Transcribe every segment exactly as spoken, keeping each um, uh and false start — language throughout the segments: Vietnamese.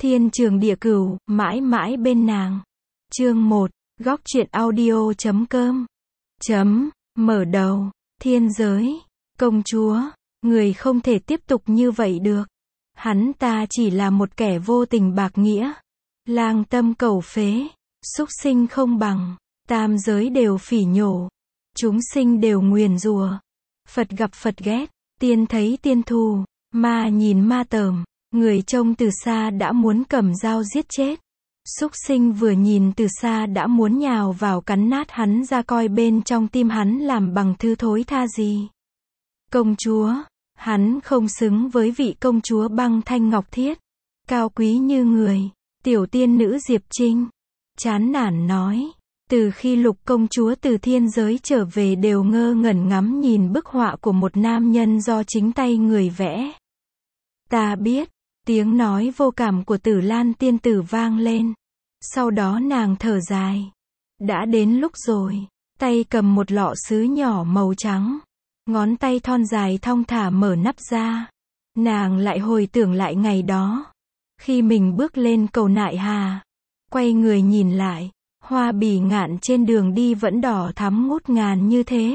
Thiên trường địa cửu, mãi mãi bên nàng. Chương một, góc truyện audio chấm com. Chấm, mở đầu, thiên giới, công chúa, người không thể tiếp tục như vậy được. Hắn ta chỉ là một kẻ vô tình bạc nghĩa, lang tâm cầu phế, súc sinh không bằng, tam giới đều phỉ nhổ, chúng sinh đều nguyền rủa. Phật gặp Phật ghét, tiên thấy tiên thù, ma nhìn ma tởm, người trông từ xa đã muốn cầm dao giết chết. Súc sinh vừa nhìn từ xa đã muốn nhào vào cắn nát hắn ra coi bên trong tim hắn làm bằng thứ thối tha gì. Công chúa, hắn không xứng với vị công chúa băng thanh ngọc thiết, cao quý như người. Tiểu tiên nữ Diệp Trinh chán nản nói, từ khi Lục công chúa từ thiên giới trở về đều ngơ ngẩn ngắm nhìn bức họa của một nam nhân do chính tay người vẽ. Ta biết, tiếng nói vô cảm của Tử Lan tiên tử vang lên. Sau đó nàng thở dài. Đã đến lúc rồi. Tay cầm một lọ sứ nhỏ màu trắng. Ngón tay thon dài thong thả mở nắp ra. Nàng lại hồi tưởng lại ngày đó. Khi mình bước lên cầu Nại Hà. Quay người nhìn lại. Hoa bỉ ngạn trên đường đi vẫn đỏ thắm ngút ngàn như thế.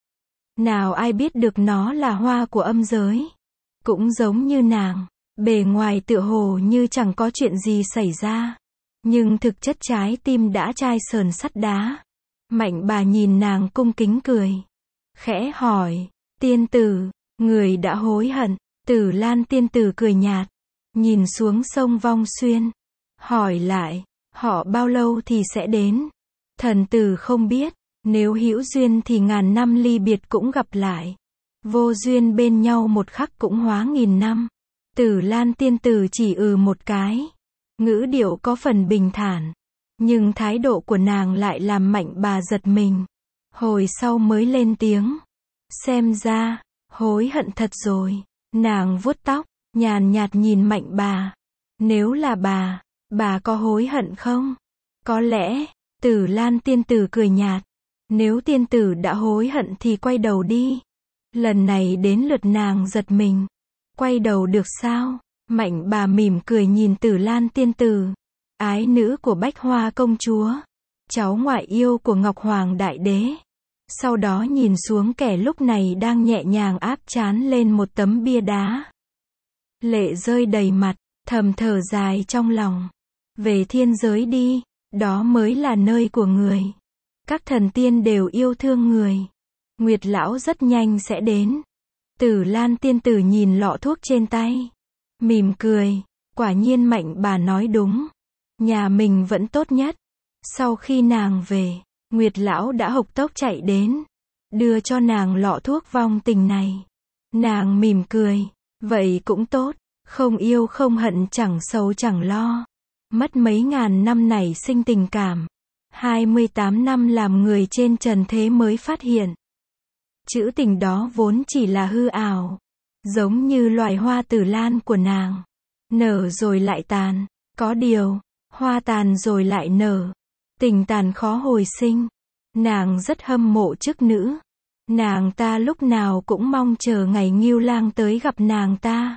Nào ai biết được nó là hoa của âm giới. Cũng giống như nàng. Bề ngoài tựa hồ như chẳng có chuyện gì xảy ra. Nhưng thực chất trái tim đã chai sờn sắt đá. Mạnh bà nhìn nàng cung kính cười. Khẽ hỏi, tiên tử, người đã hối hận. Tử Lan tiên tử cười nhạt. Nhìn xuống sông Vong Xuyên. Hỏi lại, họ bao lâu thì sẽ đến? Thần tử không biết. Nếu hữu duyên thì ngàn năm ly biệt cũng gặp lại. Vô duyên bên nhau một khắc cũng hóa nghìn năm. Tử Lan tiên tử chỉ ừ một cái. Ngữ điệu có phần bình thản. Nhưng thái độ của nàng lại làm Mạnh bà giật mình. Hồi sau mới lên tiếng. Xem ra, hối hận thật rồi. Nàng vuốt tóc, nhàn nhạt nhìn Mạnh bà. Nếu là bà, bà có hối hận không? Có lẽ, Tử Lan tiên tử cười nhạt. Nếu tiên tử đã hối hận thì quay đầu đi. Lần này đến lượt nàng giật mình. Quay đầu được sao? Mạnh bà mỉm cười nhìn Tử Lan tiên tử. Ái nữ của Bách Hoa công chúa. Cháu ngoại yêu của Ngọc Hoàng đại đế. Sau đó nhìn xuống kẻ lúc này đang nhẹ nhàng áp trán lên một tấm bia đá. Lệ rơi đầy mặt, thầm thở dài trong lòng. Về thiên giới đi, đó mới là nơi của người. Các thần tiên đều yêu thương người. Nguyệt lão rất nhanh sẽ đến. Tử Lan tiên tử nhìn lọ thuốc trên tay. Mỉm cười, quả nhiên Mạnh bà nói đúng. Nhà mình vẫn tốt nhất. Sau khi nàng về, Nguyệt lão đã hộc tốc chạy đến. Đưa cho nàng lọ thuốc vong tình này. Nàng mỉm cười, vậy cũng tốt. Không yêu không hận chẳng sầu chẳng lo. Mất mấy ngàn năm nảy sinh tình cảm. hai mươi tám năm làm người trên trần thế mới phát hiện. Chữ tình đó vốn chỉ là hư ảo. Giống như loài hoa tử lan của nàng. Nở rồi lại tàn. Có điều, hoa tàn rồi lại nở. Tình tàn khó hồi sinh. Nàng rất hâm mộ chức nữ. Nàng ta lúc nào cũng mong chờ ngày Ngưu Lang tới gặp nàng ta.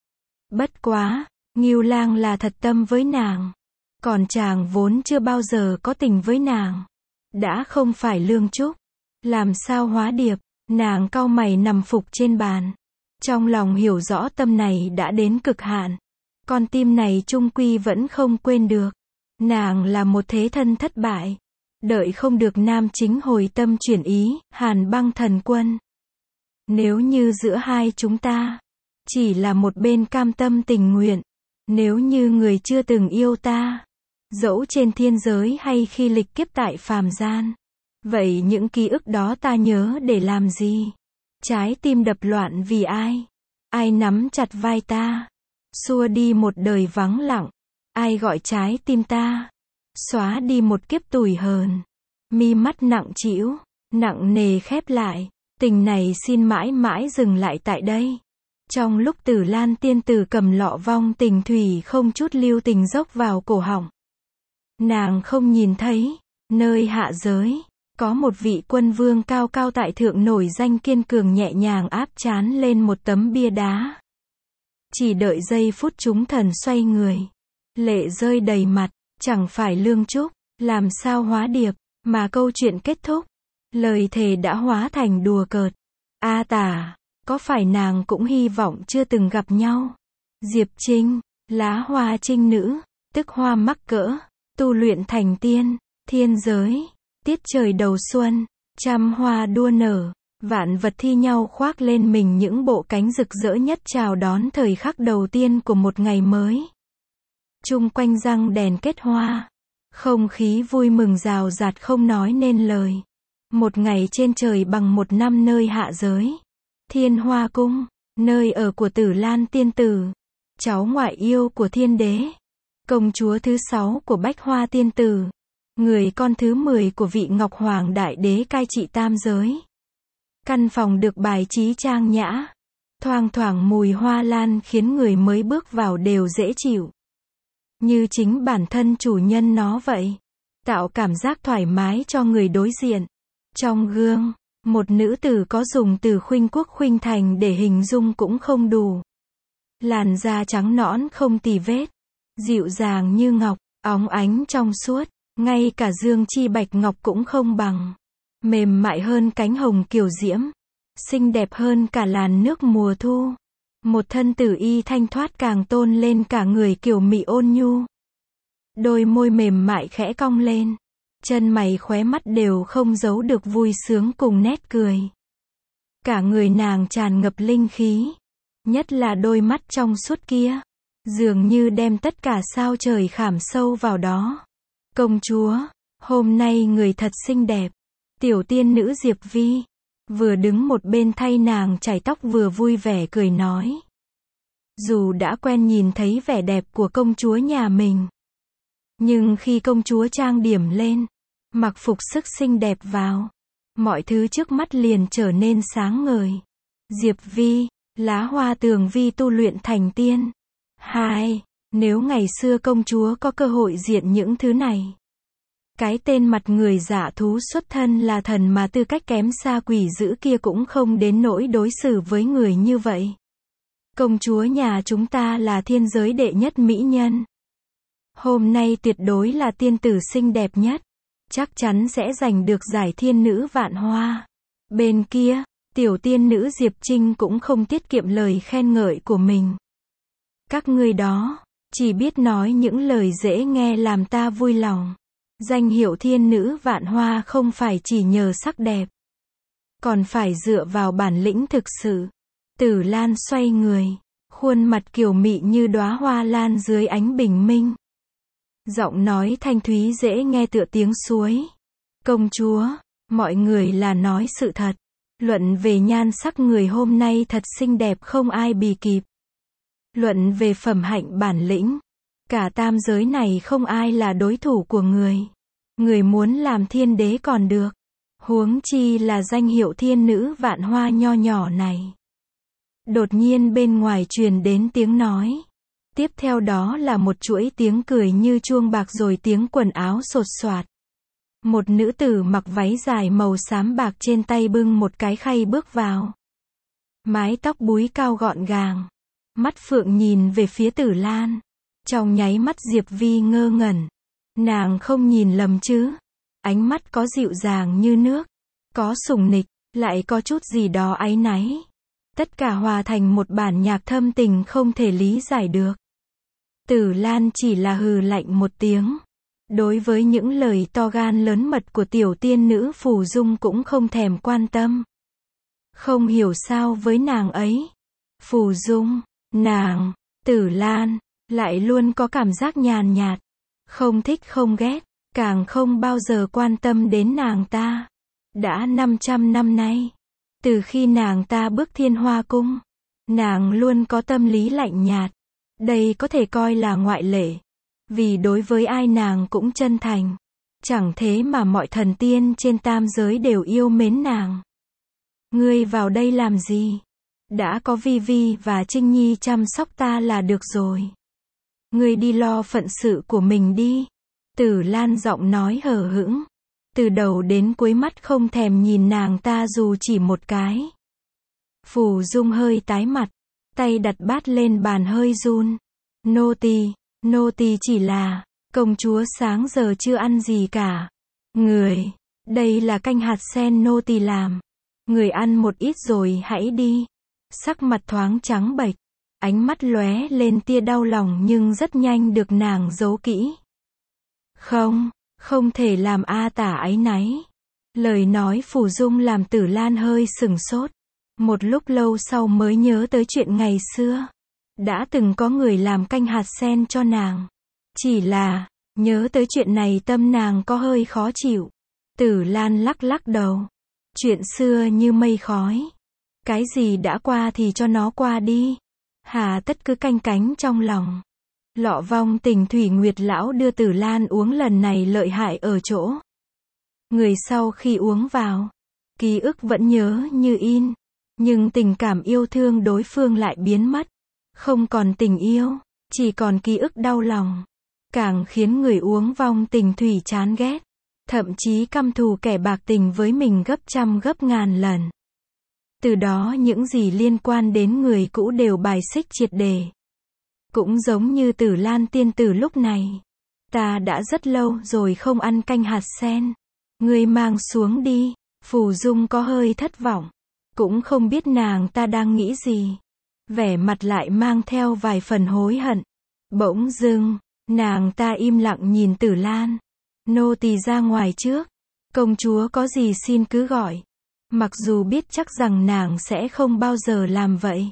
Bất quá, Ngưu Lang là thật tâm với nàng. Còn chàng vốn chưa bao giờ có tình với nàng. Đã không phải Lương Trúc. Làm sao hóa điệp, nàng cau mày nằm phục trên bàn. Trong lòng hiểu rõ tâm này đã đến cực hạn. Con tim này chung quy vẫn không quên được. Nàng là một thế thân thất bại. Đợi không được nam chính hồi tâm chuyển ý, Hàn Băng thần quân. Nếu như giữa hai chúng ta, chỉ là một bên cam tâm tình nguyện. Nếu như người chưa từng yêu ta, dẫu trên thiên giới hay khi lịch kiếp tại phàm gian. Vậy những ký ức đó ta nhớ để làm gì? Trái tim đập loạn vì ai? Ai nắm chặt vai ta? Xua đi một đời vắng lặng. Ai gọi trái tim ta? Xóa đi một kiếp tủi hờn. Mi mắt nặng trĩu, nặng nề khép lại. Tình này xin mãi mãi dừng lại tại đây. Trong lúc Tử Lan tiên tử cầm lọ vong tình thủy không chút lưu tình dốc vào cổ họng. Nàng không nhìn thấy, nơi hạ giới. Có một vị quân vương cao cao tại thượng nổi danh kiên cường nhẹ nhàng áp trán lên một tấm bia đá. Chỉ đợi giây phút chúng thần xoay người. lệ rơi đầy mặt, chẳng phải Lương Trúc, làm sao hóa điệp, mà câu chuyện kết thúc, lời thề đã hóa thành đùa cợt. A Tả, có phải nàng cũng hy vọng chưa từng gặp nhau? Diệp Trinh, lá hoa trinh nữ, tức hoa mắc cỡ, tu luyện thành tiên, thiên giới, tiết trời đầu xuân, trăm hoa đua nở, vạn vật thi nhau khoác lên mình những bộ cánh rực rỡ nhất chào đón thời khắc đầu tiên của một ngày mới. Chung quanh răng đèn kết hoa, không khí vui mừng rào rạt không nói nên lời. Một ngày trên trời bằng một năm nơi hạ giới. Thiên Hoa Cung, nơi ở của Tử Lan tiên tử, cháu ngoại yêu của thiên đế, công chúa thứ sáu của Bách Hoa tiên tử, người con thứ mười của vị Ngọc Hoàng đại đế cai trị tam giới. Căn phòng được bài trí trang nhã, thoang thoảng mùi hoa lan khiến người mới bước vào đều dễ chịu. Như chính bản thân chủ nhân nó vậy, tạo cảm giác thoải mái cho người đối diện. Trong gương, một nữ tử có dùng từ khuynh quốc khuynh thành để hình dung cũng không đủ. Làn da trắng nõn không tì vết, dịu dàng như ngọc, óng ánh trong suốt, ngay cả dương chi bạch ngọc cũng không bằng. Mềm mại hơn cánh hồng kiều diễm, xinh đẹp hơn cả làn nước mùa thu. Một thân tử y thanh thoát càng tôn lên cả người kiều mị ôn nhu. Đôi môi mềm mại khẽ cong lên, chân mày khóe mắt đều không giấu được vui sướng cùng nét cười. Cả người nàng tràn ngập linh khí, nhất là đôi mắt trong suốt kia, dường như đem tất cả sao trời khảm sâu vào đó. Công chúa, hôm nay người thật xinh đẹp. Tiểu tiên nữ Diệp Vi, vừa đứng một bên thay nàng chải tóc vừa vui vẻ cười nói. Dù đã quen nhìn thấy vẻ đẹp của công chúa nhà mình, nhưng khi công chúa trang điểm lên, mặc phục sức xinh đẹp vào, mọi thứ trước mắt liền trở nên sáng ngời. Diệp Vi, lá hoa tường vi tu luyện thành tiên. Hai, nếu ngày xưa công chúa có cơ hội diện những thứ này, cái tên mặt người dạ thú xuất thân là thần mà tư cách kém xa quỷ dữ kia cũng không đến nỗi đối xử với người như vậy. Công chúa nhà chúng ta là thiên giới đệ nhất mỹ nhân. Hôm nay tuyệt đối là tiên tử xinh đẹp nhất. Chắc chắn sẽ giành được giải thiên nữ vạn hoa. Bên kia, tiểu tiên nữ Diệp Trinh cũng không tiết kiệm lời khen ngợi của mình. Các ngươi đó, chỉ biết nói những lời dễ nghe làm ta vui lòng. Danh hiệu thiên nữ vạn hoa không phải chỉ nhờ sắc đẹp, còn phải dựa vào bản lĩnh thực sự. Tử Lan xoay người, khuôn mặt kiều mị như đóa hoa lan dưới ánh bình minh. Giọng nói thanh thúy dễ nghe tựa tiếng suối. Công chúa, mọi người là nói sự thật. Luận về nhan sắc người hôm nay thật xinh đẹp không ai bì kịp. Luận về phẩm hạnh bản lĩnh, cả tam giới này không ai là đối thủ của người. Người muốn làm thiên đế còn được, huống chi là danh hiệu thiên nữ vạn hoa nho nhỏ này. Đột nhiên bên ngoài truyền đến tiếng nói. Tiếp theo đó là một chuỗi tiếng cười như chuông bạc rồi tiếng quần áo sột soạt. Một nữ tử mặc váy dài màu xám bạc trên tay bưng một cái khay bước vào. Mái tóc búi cao gọn gàng, mắt phượng nhìn về phía Tử Lan. Trong nháy mắt Diệp Vi ngơ ngẩn. Nàng không nhìn lầm chứ? Ánh mắt có dịu dàng như nước, có sủng nịch, lại có chút gì đó áy náy. Tất cả hòa thành một bản nhạc thâm tình không thể lý giải được. Tử Lan chỉ là hừ lạnh một tiếng. Đối với những lời to gan lớn mật của tiểu tiên nữ Phù Dung cũng không thèm quan tâm. Không hiểu sao với nàng ấy, Phù Dung, nàng, Tử Lan, lại luôn có cảm giác nhàn nhạt. Không thích không ghét, càng không bao giờ quan tâm đến nàng ta. Đã năm trăm năm nay, từ khi nàng ta bước Thiên Hoa Cung, nàng luôn có tâm lý lạnh nhạt. Đây có thể coi là ngoại lệ, vì đối với ai nàng cũng chân thành. Chẳng thế mà mọi thần tiên trên tam giới đều yêu mến nàng. Ngươi vào đây làm gì? Đã có Vi Vi và Trinh Nhi chăm sóc ta là được rồi. Ngươi đi lo phận sự của mình đi. Tử Lan giọng nói hờ hững, từ đầu đến cuối mắt không thèm nhìn nàng ta dù chỉ một cái. Phù Dung hơi tái mặt, tay đặt bát lên bàn hơi run. Nô tỳ, Nô tỳ chỉ là, công chúa sáng giờ chưa ăn gì cả. Người, đây là canh hạt sen nô tỳ làm. Người ăn một ít rồi hãy đi. Sắc mặt thoáng trắng bệch, ánh mắt lóe lên tia đau lòng nhưng rất nhanh được nàng giấu kỹ. Không, không thể làm A Tả áy náy. Lời nói Phù Dung làm Tử Lan hơi sừng sốt. Một lúc lâu sau mới nhớ tới chuyện ngày xưa. Đã từng có người làm canh hạt sen cho nàng. Chỉ là, nhớ tới chuyện này tâm nàng có hơi khó chịu. Tử Lan lắc lắc đầu. Chuyện xưa như mây khói. Cái gì đã qua thì cho nó qua đi. Hà tất cứ canh cánh trong lòng. Lọ vong tình Thủy Nguyệt lão đưa Tử Lan uống lần này lợi hại ở chỗ. Người sau khi uống vào, ký ức vẫn nhớ như in. Nhưng tình cảm yêu thương đối phương lại biến mất. Không còn tình yêu, chỉ còn ký ức đau lòng. Càng khiến người uống vong tình thủy chán ghét. Thậm chí căm thù kẻ bạc tình với mình gấp trăm gấp ngàn lần. Từ đó những gì liên quan đến người cũ đều bài xích triệt để. Cũng giống như Tử Lan tiên tử lúc này. Ta đã rất lâu rồi không ăn canh hạt sen. Ngươi mang xuống đi. Phù Dung có hơi thất vọng. Cũng không biết nàng ta đang nghĩ gì. Vẻ mặt lại mang theo vài phần hối hận. Bỗng dưng, nàng ta im lặng nhìn Tử Lan. Nô tỳ ra ngoài trước. Công chúa có gì xin cứ gọi. Mặc dù biết chắc rằng nàng sẽ không bao giờ làm vậy.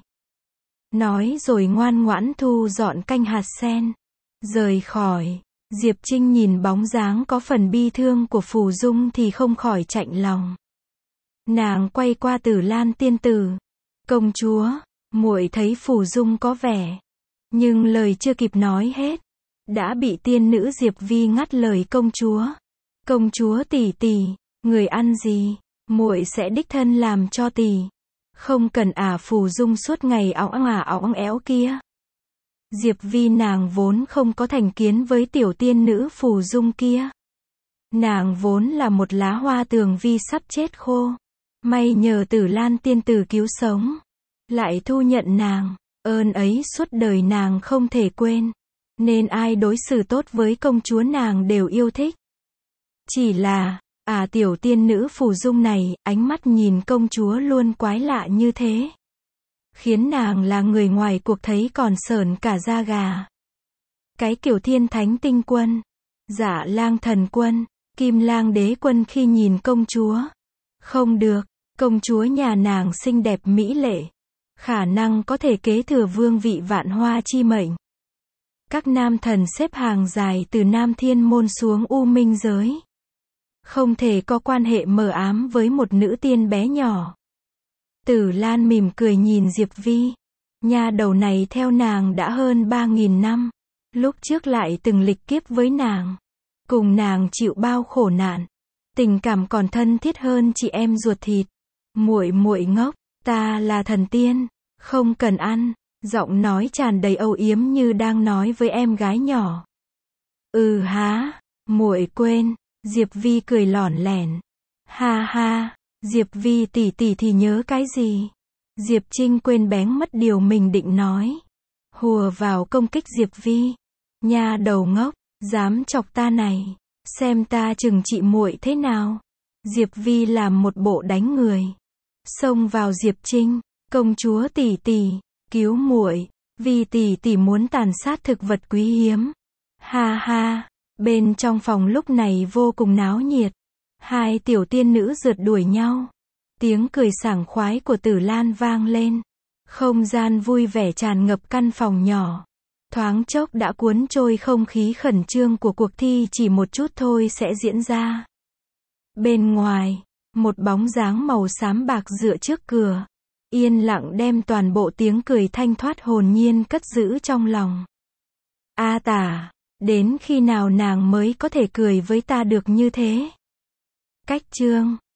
Nói rồi ngoan ngoãn thu dọn canh hạt sen. Rời khỏi. Diệp Trinh nhìn bóng dáng có phần bi thương của Phù Dung thì không khỏi chạnh lòng. Nàng quay qua Tử Lan tiên tử. Công chúa, muội thấy Phù Dung có vẻ. Nhưng lời chưa kịp nói hết. Đã bị tiên nữ Diệp Vi ngắt lời công chúa. Công chúa tỷ tỷ, người ăn gì, muội sẽ đích thân làm cho tỷ. Không cần ả Phù Dung suốt ngày óng ả óng éo kia. Diệp Vi nàng vốn không có thành kiến với tiểu tiên nữ Phù Dung kia. Nàng vốn là một lá hoa tường vi sắp chết khô. May nhờ Tử Lan tiên tử cứu sống. Lại thu nhận nàng. Ơn ấy suốt đời nàng không thể quên. Nên ai đối xử tốt với công chúa nàng đều yêu thích. Chỉ là, à tiểu tiên nữ Phù Dung này, ánh mắt nhìn công chúa luôn quái lạ như thế. Khiến nàng là người ngoài cuộc thấy còn sởn cả da gà. Cái kiểu thiên thánh tinh quân, Dạ lang thần quân, Kim lang đế quân khi nhìn công chúa. Không được, công chúa nhà nàng xinh đẹp mỹ lệ. Khả năng có thể kế thừa vương vị vạn hoa chi mệnh. Các nam thần xếp hàng dài từ Nam Thiên Môn xuống U Minh giới. Không thể có quan hệ mờ ám với một nữ tiên bé nhỏ. Tử Lan mỉm cười nhìn Diệp Vi. Nha đầu này theo nàng đã hơn ba nghìn năm. Lúc trước lại từng lịch kiếp với nàng. Cùng nàng chịu bao khổ nạn. Tình cảm còn thân thiết hơn chị em ruột thịt. Muội muội ngốc, ta là thần tiên, không cần ăn. Giọng nói tràn đầy âu yếm như đang nói với em gái nhỏ. Ừ há, muội quên. Diệp Vi cười lỏn lẻn. Ha ha, Diệp Vi tỷ tỷ thì nhớ cái gì? Diệp Trinh quên bén mất điều mình định nói. Hùa vào công kích Diệp Vi. Nha đầu ngốc, dám chọc ta này. Xem ta chừng trị muội thế nào. Diệp Vi làm một bộ đánh người. Xông vào Diệp Trinh. Công chúa tỷ tỷ, cứu muội. Vi tỷ tỷ muốn tàn sát thực vật quý hiếm. Ha ha. Bên trong phòng lúc này vô cùng náo nhiệt. Hai tiểu tiên nữ rượt đuổi nhau. Tiếng cười sảng khoái của Tử Lan vang lên. Không gian vui vẻ tràn ngập căn phòng nhỏ. Thoáng chốc đã cuốn trôi không khí khẩn trương của cuộc thi chỉ một chút thôi sẽ diễn ra. Bên ngoài, một bóng dáng màu xám bạc dựa trước cửa. Yên lặng đem toàn bộ tiếng cười thanh thoát hồn nhiên cất giữ trong lòng. A Tả, đến khi nào nàng mới có thể cười với ta được như thế? Cách chương